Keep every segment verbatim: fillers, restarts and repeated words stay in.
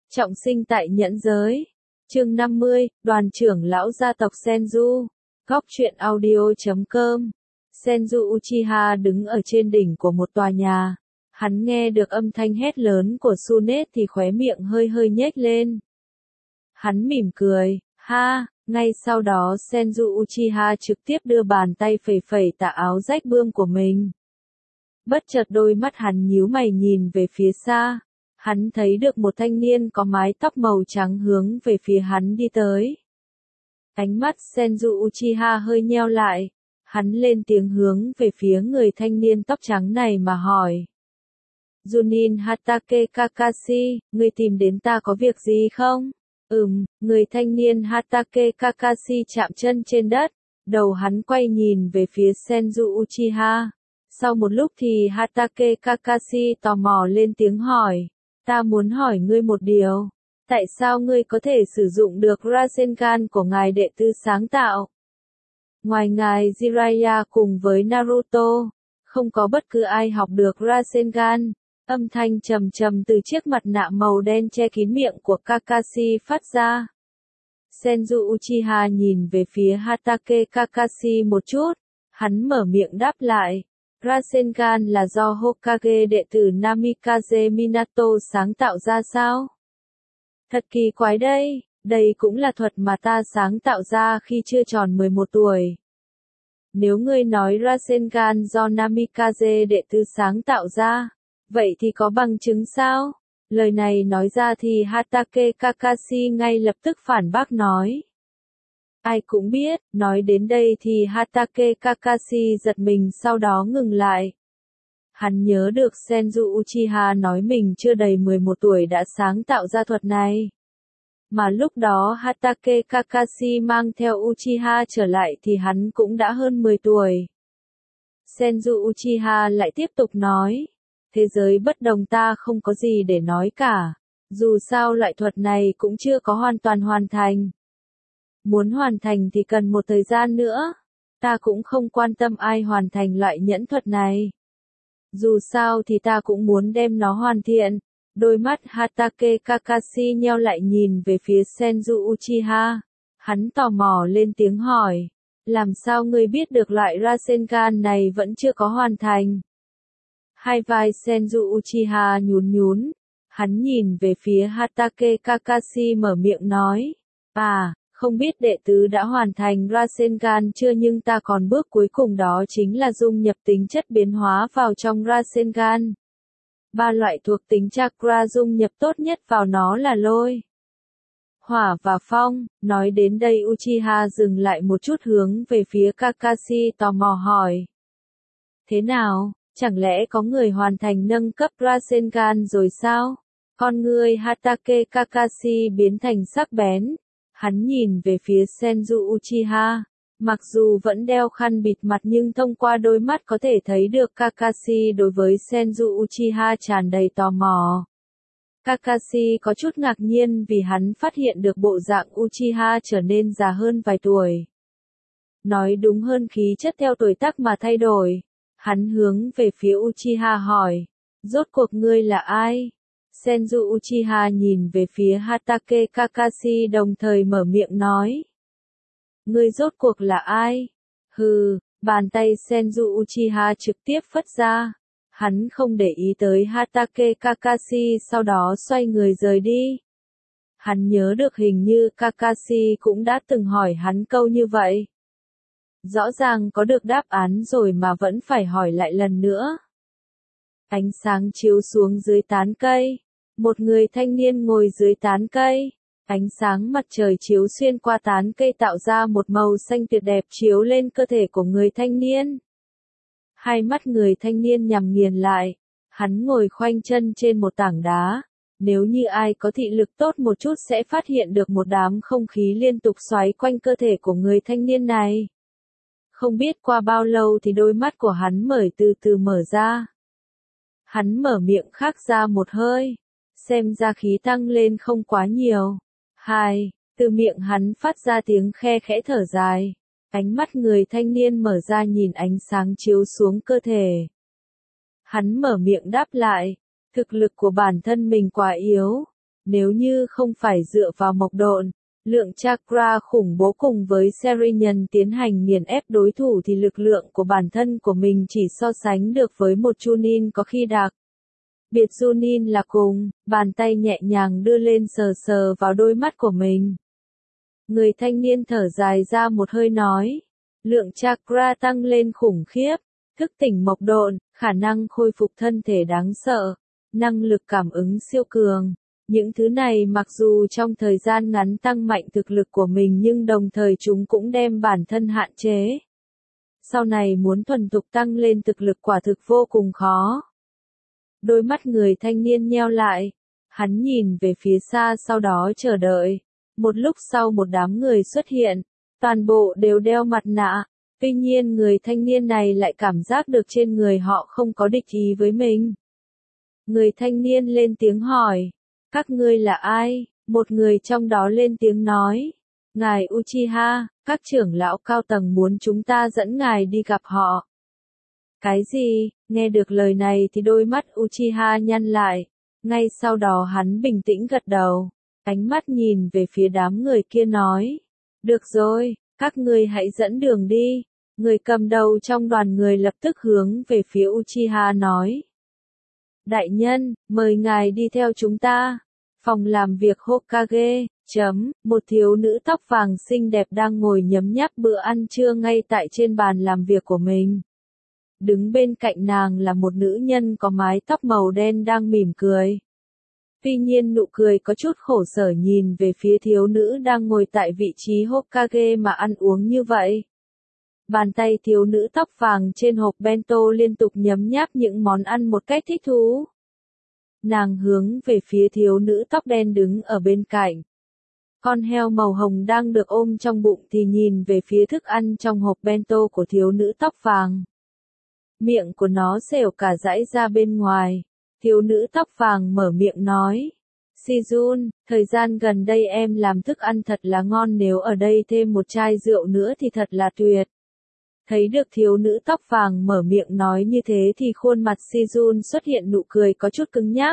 Trọng sinh tại nhẫn giới. Chương năm mươi, đoàn trưởng lão gia tộc Senju. Góc truyện audio chấm com. Senju Uchiha đứng ở trên đỉnh của một tòa nhà. Hắn nghe được âm thanh hét lớn của Tsunade thì khóe miệng hơi hơi nhếch lên. Hắn mỉm cười, ha, ngay sau đó Senju Uchiha trực tiếp đưa bàn tay phẩy phẩy tà áo rách bươm của mình. Bất chợt đôi mắt hắn nhíu mày nhìn về phía xa. Hắn thấy được một thanh niên có mái tóc màu trắng hướng về phía hắn đi tới. Ánh mắt Senju Uchiha hơi nheo lại. Hắn lên tiếng hướng về phía người thanh niên tóc trắng này mà hỏi. Junin Hatake Kakashi, ngươi tìm đến ta có việc gì không? Ừm, người thanh niên Hatake Kakashi chạm chân trên đất. Đầu hắn quay nhìn về phía Senju Uchiha. Sau một lúc thì Hatake Kakashi tò mò lên tiếng hỏi. Ta muốn hỏi ngươi một điều. Tại sao ngươi có thể sử dụng được Rasengan của ngài đệ tử sáng tạo? Ngoài ngài Jiraiya cùng với Naruto, không có bất cứ ai học được Rasengan. Âm thanh trầm trầm từ chiếc mặt nạ màu đen che kín miệng của Kakashi phát ra. Senju Uchiha nhìn về phía Hatake Kakashi một chút. Hắn mở miệng đáp lại. Rasengan là do Hokage đệ tử Namikaze Minato sáng tạo ra sao? Thật kỳ quái đây, đây cũng là thuật mà ta sáng tạo ra khi chưa tròn mười một tuổi. Nếu ngươi nói Rasengan do Namikaze đệ tử sáng tạo ra, vậy thì có bằng chứng sao? Lời này nói ra thì Hatake Kakashi ngay lập tức phản bác nói. Ai cũng biết, nói đến đây thì Hatake Kakashi giật mình sau đó ngừng lại. Hắn nhớ được Senju Uchiha nói mình chưa đầy mười một tuổi đã sáng tạo ra thuật này. Mà lúc đó Hatake Kakashi mang theo Uchiha trở lại thì hắn cũng đã hơn mười tuổi. Senju Uchiha lại tiếp tục nói. Thế giới bất đồng ta không có gì để nói cả. Dù sao loại thuật này cũng chưa có hoàn toàn hoàn thành. Muốn hoàn thành thì cần một thời gian nữa. Ta cũng không quan tâm ai hoàn thành loại nhẫn thuật này. Dù sao thì ta cũng muốn đem nó hoàn thiện. Đôi mắt Hatake Kakashi nheo lại nhìn về phía Senju Uchiha. Hắn tò mò lên tiếng hỏi. Làm sao ngươi biết được loại Rasengan này vẫn chưa có hoàn thành? Hai vai Senju Uchiha nhún nhún. Hắn nhìn về phía Hatake Kakashi mở miệng nói. À, không biết đệ tứ đã hoàn thành Rasengan chưa nhưng ta còn bước cuối cùng đó chính là dung nhập tính chất biến hóa vào trong Rasengan. Ba loại thuộc tính chakra dung nhập tốt nhất vào nó là lôi, hỏa và phong. Nói đến đây Uchiha dừng lại một chút hướng về phía Kakashi tò mò hỏi. Thế nào, chẳng lẽ có người hoàn thành nâng cấp Rasengan rồi sao? Con ngươi Hatake Kakashi biến thành sắc bén. Hắn nhìn về phía Senju Uchiha. Mặc dù vẫn đeo khăn bịt mặt nhưng thông qua đôi mắt có thể thấy được Kakashi đối với Senju Uchiha tràn đầy tò mò. Kakashi có chút ngạc nhiên vì hắn phát hiện được bộ dạng Uchiha trở nên già hơn vài tuổi. Nói đúng hơn khí chất theo tuổi tác mà thay đổi. Hắn hướng về phía Uchiha hỏi. Rốt cuộc ngươi là ai? Senju Uchiha nhìn về phía Hatake Kakashi đồng thời mở miệng nói. Ngươi rốt cuộc là ai? Hừ, bàn tay Senju Uchiha trực tiếp phất ra. Hắn không để ý tới Hatake Kakashi sau đó xoay người rời đi. Hắn nhớ được hình như Kakashi cũng đã từng hỏi hắn câu như vậy. Rõ ràng có được đáp án rồi mà vẫn phải hỏi lại lần nữa. Ánh sáng chiếu xuống dưới tán cây. Một người thanh niên ngồi dưới tán cây. Ánh sáng mặt trời chiếu xuyên qua tán cây tạo ra một màu xanh tuyệt đẹp chiếu lên cơ thể của người thanh niên. Hai mắt người thanh niên nhắm nghiền lại. Hắn ngồi khoanh chân trên một tảng đá. Nếu như ai có thị lực tốt một chút sẽ phát hiện được một đám không khí liên tục xoáy quanh cơ thể của người thanh niên này. Không biết qua bao lâu thì đôi mắt của hắn mở từ từ mở ra. Hắn mở miệng khạc ra một hơi. Xem ra khí tăng lên không quá nhiều. Hai, từ miệng hắn phát ra tiếng khe khẽ thở dài. Ánh mắt người thanh niên mở ra nhìn ánh sáng chiếu xuống cơ thể. Hắn mở miệng đáp lại. Thực lực của bản thân mình quá yếu. nếu như không phải dựa vào mộc độn, lượng chakra khủng bố cùng với Seriyan tiến hành nghiền ép đối thủ thì lực lượng của bản thân của mình chỉ so sánh được với một Chunin có khi đặc. Biệt Chunin là cùng, bàn tay nhẹ nhàng đưa lên sờ sờ vào đôi mắt của mình. Người thanh niên thở dài ra một hơi nói, lượng chakra tăng lên khủng khiếp, thức tỉnh mộc độn, khả năng khôi phục thân thể đáng sợ, năng lực cảm ứng siêu cường. Những thứ này mặc dù trong thời gian ngắn tăng mạnh thực lực của mình nhưng đồng thời chúng cũng đem bản thân hạn chế. Sau này muốn thuần thục tăng lên thực lực quả thực vô cùng khó. Đôi mắt người thanh niên nheo lại, hắn nhìn về phía xa sau đó chờ đợi. Một lúc sau một đám người xuất hiện, toàn bộ đều đeo mặt nạ, tuy nhiên người thanh niên này lại cảm giác được trên người họ không có địch ý với mình. Người thanh niên lên tiếng hỏi, các ngươi là ai? Một người trong đó lên tiếng nói, ngài Uchiha, các trưởng lão cao tầng muốn chúng ta dẫn ngài đi gặp họ. Cái gì? Nghe được lời này thì đôi mắt Uchiha nhăn lại, ngay sau đó hắn bình tĩnh gật đầu, ánh mắt nhìn về phía đám người kia nói, được rồi, các ngươi hãy dẫn đường đi. Người cầm đầu trong đoàn người lập tức hướng về phía Uchiha nói, đại nhân, mời ngài đi theo chúng ta. Phòng làm việc Hokage, chấm, một thiếu nữ tóc vàng xinh đẹp đang ngồi nhấm nháp bữa ăn trưa ngay tại trên bàn làm việc của mình. Đứng bên cạnh nàng là một nữ nhân có mái tóc màu đen đang mỉm cười. Tuy nhiên nụ cười có chút khổ sở nhìn về phía thiếu nữ đang ngồi tại vị trí Hokage mà ăn uống như vậy. Bàn tay thiếu nữ tóc vàng trên hộp bento liên tục nhấm nháp những món ăn một cách thích thú. Nàng hướng về phía thiếu nữ tóc đen đứng ở bên cạnh. Con heo màu hồng đang được ôm trong bụng thì nhìn về phía thức ăn trong hộp bento của thiếu nữ tóc vàng. Miệng của nó xẻo cả dãy ra bên ngoài. Thiếu nữ tóc vàng mở miệng nói, Sejun, thời gian gần đây em làm thức ăn thật là ngon, nếu ở đây thêm một chai rượu nữa thì thật là tuyệt. Thấy được thiếu nữ tóc vàng mở miệng nói như thế thì khuôn mặt Sejun xuất hiện nụ cười có chút cứng nhắc.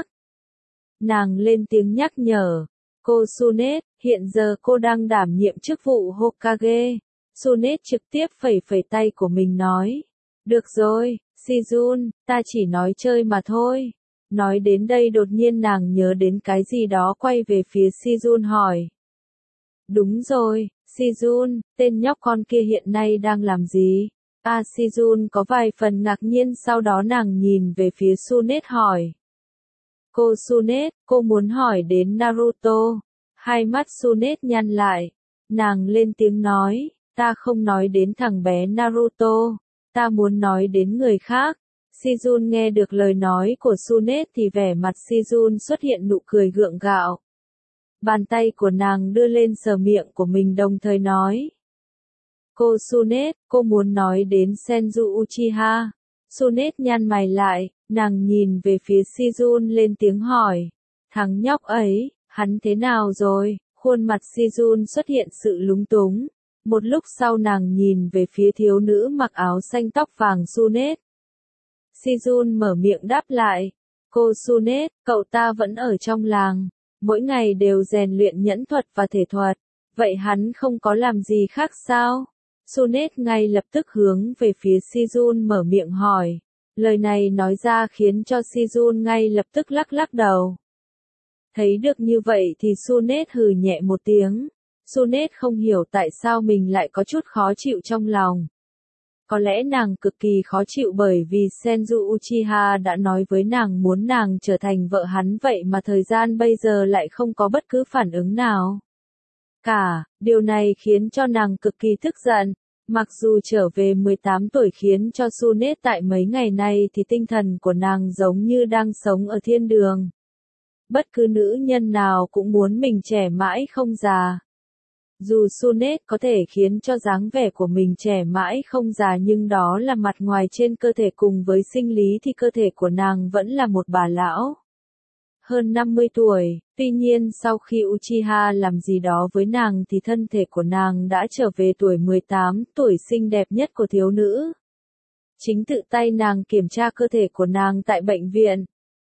Nàng lên tiếng nhắc nhở, cô Sunet, hiện giờ cô đang đảm nhiệm chức vụ Hokage. Sunet trực tiếp phẩy phẩy tay của mình nói, được rồi, Sejun, ta chỉ nói chơi mà thôi. Nói đến đây đột nhiên nàng nhớ đến cái gì đó quay về phía Sejun hỏi. Đúng rồi, Sejun, tên nhóc con kia hiện nay đang làm gì? À Sejun có vài phần ngạc nhiên, sau đó nàng nhìn về phía Sunet hỏi. Cô Sunet, cô muốn hỏi đến Naruto. Hai mắt Sunet nhăn lại. Nàng lên tiếng nói, ta không nói đến thằng bé Naruto, ta muốn nói đến người khác. Sejun nghe được lời nói của Sunet thì vẻ mặt Sejun xuất hiện nụ cười gượng gạo. Bàn tay của nàng đưa lên sờ miệng của mình đồng thời nói. Cô Sunet, cô muốn nói đến Senju Uchiha. Sunet nhăn mày lại, nàng nhìn về phía Sejun lên tiếng hỏi. Thằng nhóc ấy, hắn thế nào rồi? Khuôn mặt Sejun xuất hiện sự lúng túng. Một lúc sau nàng nhìn về phía thiếu nữ mặc áo xanh tóc vàng Sunet. Sejun mở miệng đáp lại. Cô Sunet, cậu ta vẫn ở trong làng. Mỗi ngày đều rèn luyện nhẫn thuật và thể thuật. Vậy hắn không có làm gì khác sao? Sunet ngay lập tức hướng về phía Sejun mở miệng hỏi. Lời này nói ra khiến cho Sejun ngay lập tức lắc lắc đầu. Thấy được như vậy thì Sunet hừ nhẹ một tiếng. Sunet không hiểu tại sao mình lại có chút khó chịu trong lòng. Có lẽ nàng cực kỳ khó chịu bởi vì Senju Uchiha đã nói với nàng muốn nàng trở thành vợ hắn, vậy mà thời gian bây giờ lại không có bất cứ phản ứng nào. Cả, điều này khiến cho nàng cực kỳ tức giận. Mặc dù trở về mười tám tuổi khiến cho Sunet tại mấy ngày nay thì tinh thần của nàng giống như đang sống ở thiên đường. Bất cứ nữ nhân nào cũng muốn mình trẻ mãi không già. Dù Sunet có thể khiến cho dáng vẻ của mình trẻ mãi không già nhưng đó là mặt ngoài trên cơ thể, cùng với sinh lý thì cơ thể của nàng vẫn là một bà lão. Hơn năm mươi tuổi, tuy nhiên sau khi Uchiha làm gì đó với nàng thì thân thể của nàng đã trở về tuổi mười tám, tuổi xinh đẹp nhất của thiếu nữ. Chính tự tay nàng kiểm tra cơ thể của nàng tại bệnh viện.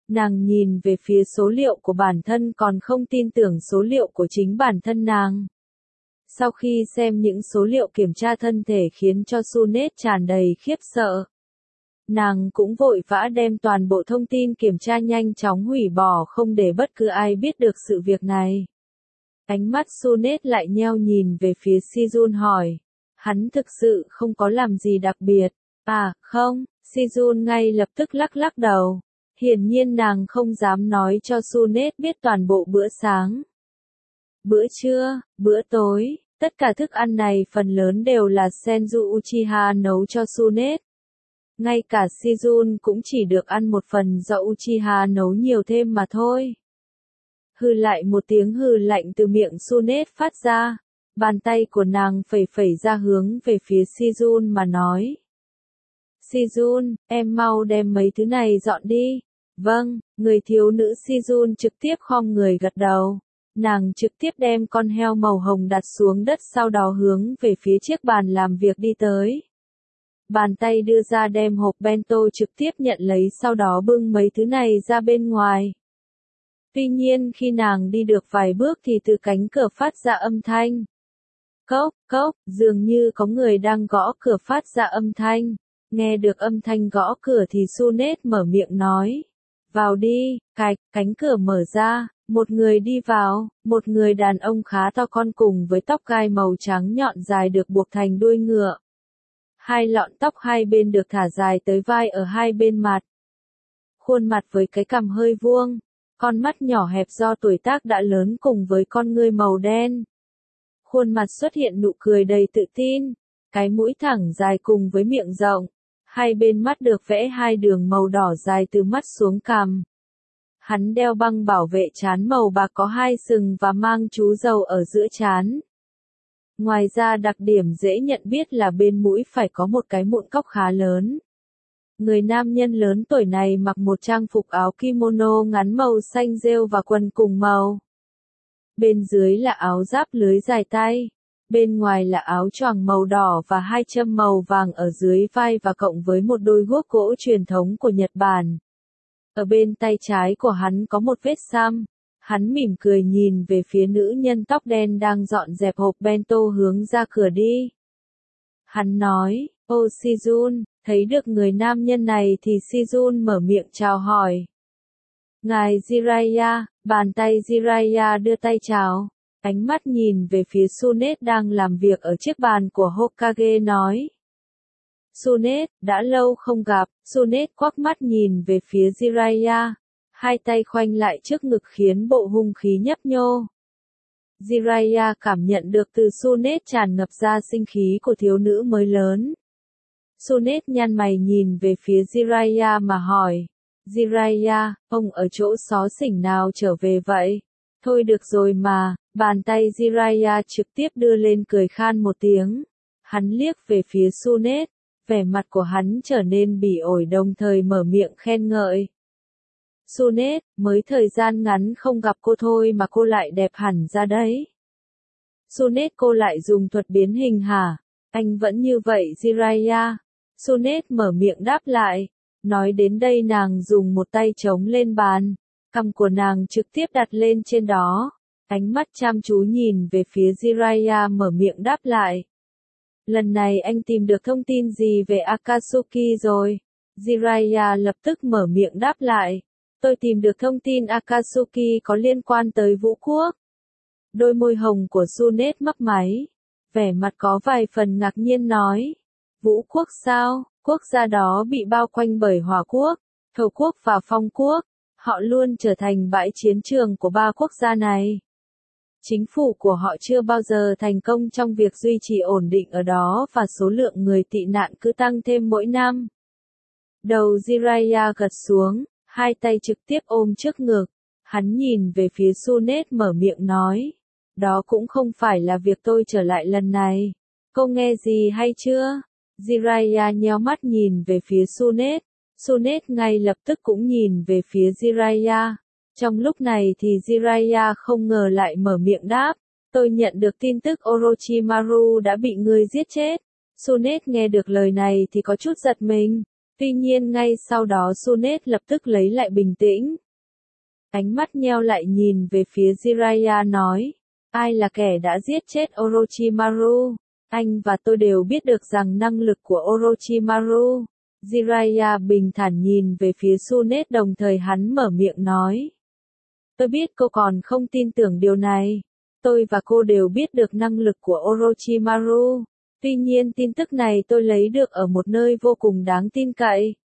Nàng nhìn về phía số liệu của bản thân còn không tin tưởng số liệu của chính bản thân nàng. Sau khi xem những số liệu kiểm tra thân thể khiến cho Sunet tràn đầy khiếp sợ. Nàng cũng vội vã đem toàn bộ thông tin kiểm tra nhanh chóng hủy bỏ không để bất cứ ai biết được sự việc này. Ánh mắt Sunet lại nheo nhìn về phía Sejun hỏi. Hắn thực sự không có làm gì đặc biệt. À, không, Sejun ngay lập tức lắc lắc đầu. Hiển nhiên nàng không dám nói cho Sunet biết toàn bộ bữa sáng. Bữa trưa, bữa tối, tất cả thức ăn này phần lớn đều là Senju Uchiha nấu cho Sunet. Ngay cả Sejun cũng chỉ được ăn một phần do Uchiha nấu nhiều thêm mà thôi. Hừ lại một tiếng hừ lạnh từ miệng Sunet phát ra. Bàn tay của nàng phẩy phẩy ra hướng về phía Sejun mà nói. Sejun, em mau đem mấy thứ này dọn đi. Vâng, người thiếu nữ Sejun trực tiếp khom người gật đầu. Nàng trực tiếp đem con heo màu hồng đặt xuống đất sau đó hướng về phía chiếc bàn làm việc đi tới. Bàn tay đưa ra đem hộp bento trực tiếp nhận lấy sau đó bưng mấy thứ này ra bên ngoài. Tuy nhiên khi nàng đi được vài bước thì từ cánh cửa phát ra âm thanh. Cốc, cốc, dường như có người đang gõ cửa phát ra âm thanh. Nghe được âm thanh gõ cửa thì Sunet mở miệng nói. Vào đi, cạch, cánh cửa mở ra, một người đi vào, một người đàn ông khá to con cùng với tóc gai màu trắng nhọn dài được buộc thành đuôi ngựa. Hai lọn tóc hai bên được thả dài tới vai ở hai bên mặt. Khuôn mặt với cái cằm hơi vuông, con mắt nhỏ hẹp do tuổi tác đã lớn cùng với con ngươi màu đen. Khuôn mặt xuất hiện nụ cười đầy tự tin, cái mũi thẳng dài cùng với miệng rộng. Hai bên mắt được vẽ hai đường màu đỏ dài từ mắt xuống cằm. Hắn đeo băng bảo vệ trán màu bạc có hai sừng và mang chú râu ở giữa trán. Ngoài ra đặc điểm dễ nhận biết là bên mũi phải có một cái mụn cóc khá lớn. Người nam nhân lớn tuổi này mặc một trang phục áo kimono ngắn màu xanh rêu và quần cùng màu. Bên dưới là áo giáp lưới dài tay. Bên ngoài là áo choàng màu đỏ và hai châm màu vàng ở dưới vai và cộng với một đôi guốc gỗ truyền thống của Nhật Bản. Ở bên tay trái của hắn có một vết xăm. Hắn mỉm cười nhìn về phía nữ nhân tóc đen đang dọn dẹp hộp bento hướng ra cửa đi. Hắn nói, ô Sejun, thấy được người nam nhân này thì Sejun mở miệng chào hỏi. Ngài Jiraiya, bàn tay Jiraiya đưa tay chào. Ánh mắt nhìn về phía Sunet đang làm việc ở chiếc bàn của Hokage nói. Sunet, đã lâu không gặp, Sunet quắc mắt nhìn về phía Jiraiya. Hai tay khoanh lại trước ngực khiến bộ hung khí nhấp nhô. Jiraiya cảm nhận được từ Sunet tràn ngập ra sinh khí của thiếu nữ mới lớn. Sunet nhăn mày nhìn về phía Jiraiya mà hỏi. Jiraiya, ông ở chỗ xó xỉnh nào trở về vậy? Thôi được rồi mà, bàn tay Jiraiya trực tiếp đưa lên cười khan một tiếng. Hắn liếc về phía Sunet, vẻ mặt của hắn trở nên bỉ ổi đồng thời mở miệng khen ngợi. Sunet, mới thời gian ngắn không gặp cô thôi mà cô lại đẹp hẳn ra đấy. Sunet cô lại dùng thuật biến hình hả? Anh vẫn như vậy Jiraiya. Sunet mở miệng đáp lại. Nói đến đây nàng dùng một tay chống lên bàn. Cằm của nàng trực tiếp đặt lên trên đó. Ánh mắt chăm chú nhìn về phía Jiraiya mở miệng đáp lại. Lần này anh tìm được thông tin gì về Akatsuki rồi? Jiraiya lập tức mở miệng đáp lại. Tôi tìm được thông tin Akatsuki có liên quan tới Vũ Quốc. Đôi môi hồng của Sunet mấp máy. Vẻ mặt có vài phần ngạc nhiên nói. Vũ Quốc sao? Quốc gia đó bị bao quanh bởi Hỏa Quốc, Thổ Quốc và Phong Quốc. Họ luôn trở thành bãi chiến trường của ba quốc gia này. Chính phủ của họ chưa bao giờ thành công trong việc duy trì ổn định ở đó và số lượng người tị nạn cứ tăng thêm mỗi năm. Đầu Jiraiya gật xuống, hai tay trực tiếp ôm trước ngực. Hắn nhìn về phía Sunet mở miệng nói. Đó cũng không phải là việc tôi trở lại lần này. Cô nghe gì hay chưa? Jiraiya nhéo mắt nhìn về phía Sunet. Sunet ngay lập tức cũng nhìn về phía Jiraiya. Trong lúc này thì Jiraiya không ngờ lại mở miệng đáp. Tôi nhận được tin tức Orochimaru đã bị ngươi giết chết. Sunet nghe được lời này thì có chút giật mình. Tuy nhiên ngay sau đó Tsunade lập tức lấy lại bình tĩnh. Ánh mắt nheo lại nhìn về phía Jiraiya nói, ai là kẻ đã giết chết Orochimaru? Anh và tôi đều biết được rằng năng lực của Orochimaru. Jiraiya bình thản nhìn về phía Tsunade đồng thời hắn mở miệng nói. Tôi biết cô còn không tin tưởng điều này. Tôi và cô đều biết được năng lực của Orochimaru. Tuy nhiên tin tức này tôi lấy được ở một nơi vô cùng đáng tin cậy.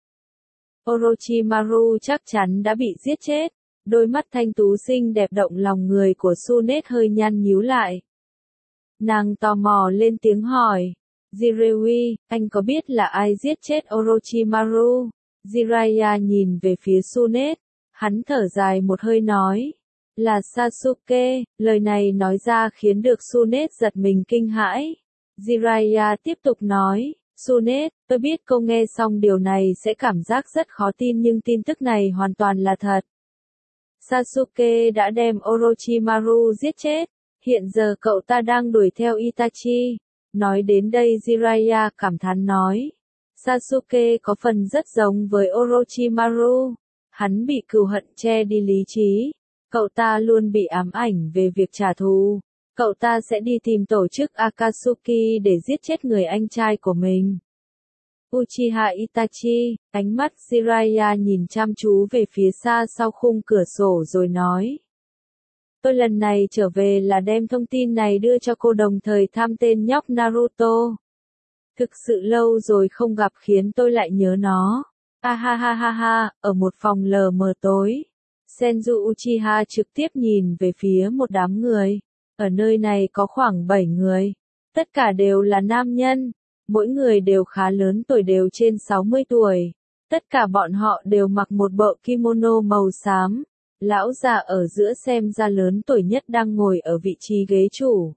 Orochimaru chắc chắn đã bị giết chết. Đôi mắt thanh tú xinh đẹp động lòng người của Tsunade hơi nhăn nhíu lại. Nàng tò mò lên tiếng hỏi. Jiraiya, anh có biết là ai giết chết Orochimaru? Jiraiya nhìn về phía Tsunade. Hắn thở dài một hơi nói. Là Sasuke. Lời này nói ra khiến được Tsunade giật mình kinh hãi. Jiraiya tiếp tục nói. Tsunade, tôi biết cô nghe xong điều này sẽ cảm giác rất khó tin nhưng tin tức này hoàn toàn là thật. Sasuke đã đem Orochimaru giết chết. Hiện giờ cậu ta đang đuổi theo Itachi. Nói đến đây Jiraiya cảm thán nói. Sasuke có phần rất giống với Orochimaru. Hắn bị cừu hận che đi lý trí. Cậu ta luôn bị ám ảnh về việc trả thù. Cậu ta sẽ đi tìm tổ chức Akatsuki để giết chết người anh trai của mình. Uchiha Itachi, ánh mắt Jiraiya nhìn chăm chú về phía xa sau khung cửa sổ rồi nói. Tôi lần này trở về là đem thông tin này đưa cho cô đồng thời thăm tên nhóc Naruto. Thực sự lâu rồi không gặp khiến tôi lại nhớ nó. Ha ha ha ha ha, ở một phòng lờ mờ tối. Senju Uchiha trực tiếp nhìn về phía một đám người. Ở nơi này có khoảng bảy người. Tất cả đều là nam nhân. Mỗi người đều khá lớn tuổi đều trên sáu mươi tuổi. Tất cả bọn họ đều mặc một bộ kimono màu xám. Lão già ở giữa xem ra lớn tuổi nhất đang ngồi ở vị trí ghế chủ.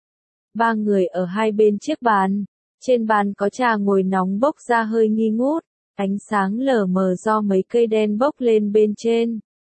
Ba người ở hai bên chiếc bàn. Trên bàn có trà ngồi nóng bốc ra hơi nghi ngút. Ánh sáng lờ mờ do mấy cây đen bốc lên bên trên.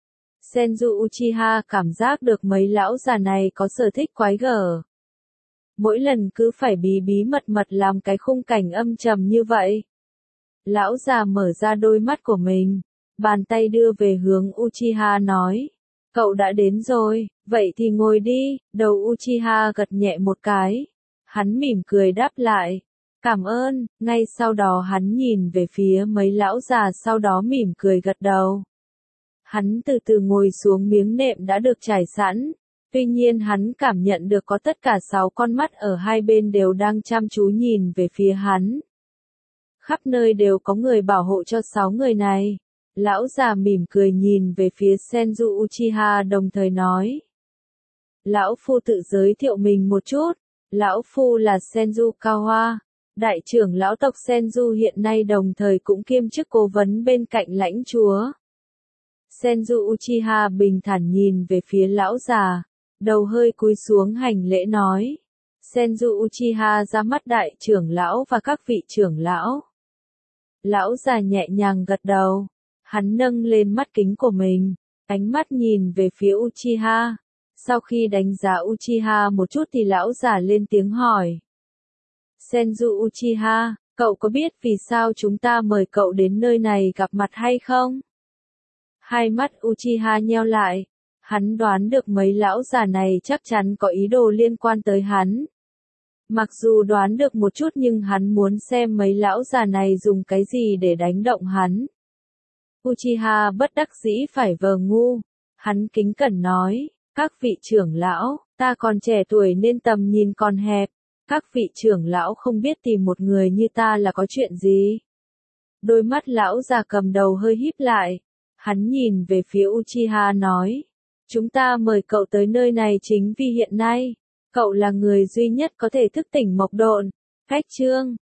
Senju Uchiha cảm giác được mấy lão già này có sở thích quái gở. Mỗi lần cứ phải bí bí mật mật làm cái khung cảnh âm trầm như vậy. Lão già mở ra đôi mắt của mình. Bàn tay đưa về hướng Uchiha nói. Cậu đã đến rồi, vậy thì ngồi đi. Đầu Uchiha gật nhẹ một cái. Hắn mỉm cười đáp lại. Cảm ơn, ngay sau đó hắn nhìn về phía mấy lão già sau đó mỉm cười gật đầu. Hắn từ từ ngồi xuống miếng nệm đã được trải sẵn. Tuy nhiên hắn cảm nhận được có tất cả sáu con mắt ở hai bên đều đang chăm chú nhìn về phía hắn. Khắp nơi đều có người bảo hộ cho sáu người này. Lão già mỉm cười nhìn về phía Senju Uchiha đồng thời nói. Lão Phu tự giới thiệu mình một chút. Lão Phu là Senju Kawa. Đại trưởng lão tộc Senju hiện nay đồng thời cũng kiêm chức cố vấn bên cạnh lãnh chúa. Senju Uchiha bình thản nhìn về phía lão già. Đầu hơi cúi xuống hành lễ nói. Senju Uchiha ra mắt đại trưởng lão và các vị trưởng lão. Lão già nhẹ nhàng gật đầu. Hắn nâng lên mắt kính của mình. Ánh mắt nhìn về phía Uchiha. Sau khi đánh giá Uchiha một chút thì lão già lên tiếng hỏi. Senju Uchiha, cậu có biết vì sao chúng ta mời cậu đến nơi này gặp mặt hay không? Hai mắt Uchiha nheo lại. Hắn đoán được mấy lão già này chắc chắn có ý đồ liên quan tới hắn. Mặc dù đoán được một chút nhưng hắn muốn xem mấy lão già này dùng cái gì để đánh động hắn. Uchiha bất đắc dĩ phải vờ ngu. Hắn kính cẩn nói, các vị trưởng lão, ta còn trẻ tuổi nên tầm nhìn còn hẹp. Các vị trưởng lão không biết tìm một người như ta là có chuyện gì. Đôi mắt lão già cầm đầu hơi híp lại. Hắn nhìn về phía Uchiha nói. Chúng ta mời cậu tới nơi này chính vì hiện nay, cậu là người duy nhất có thể thức tỉnh mộc độn. Cách chương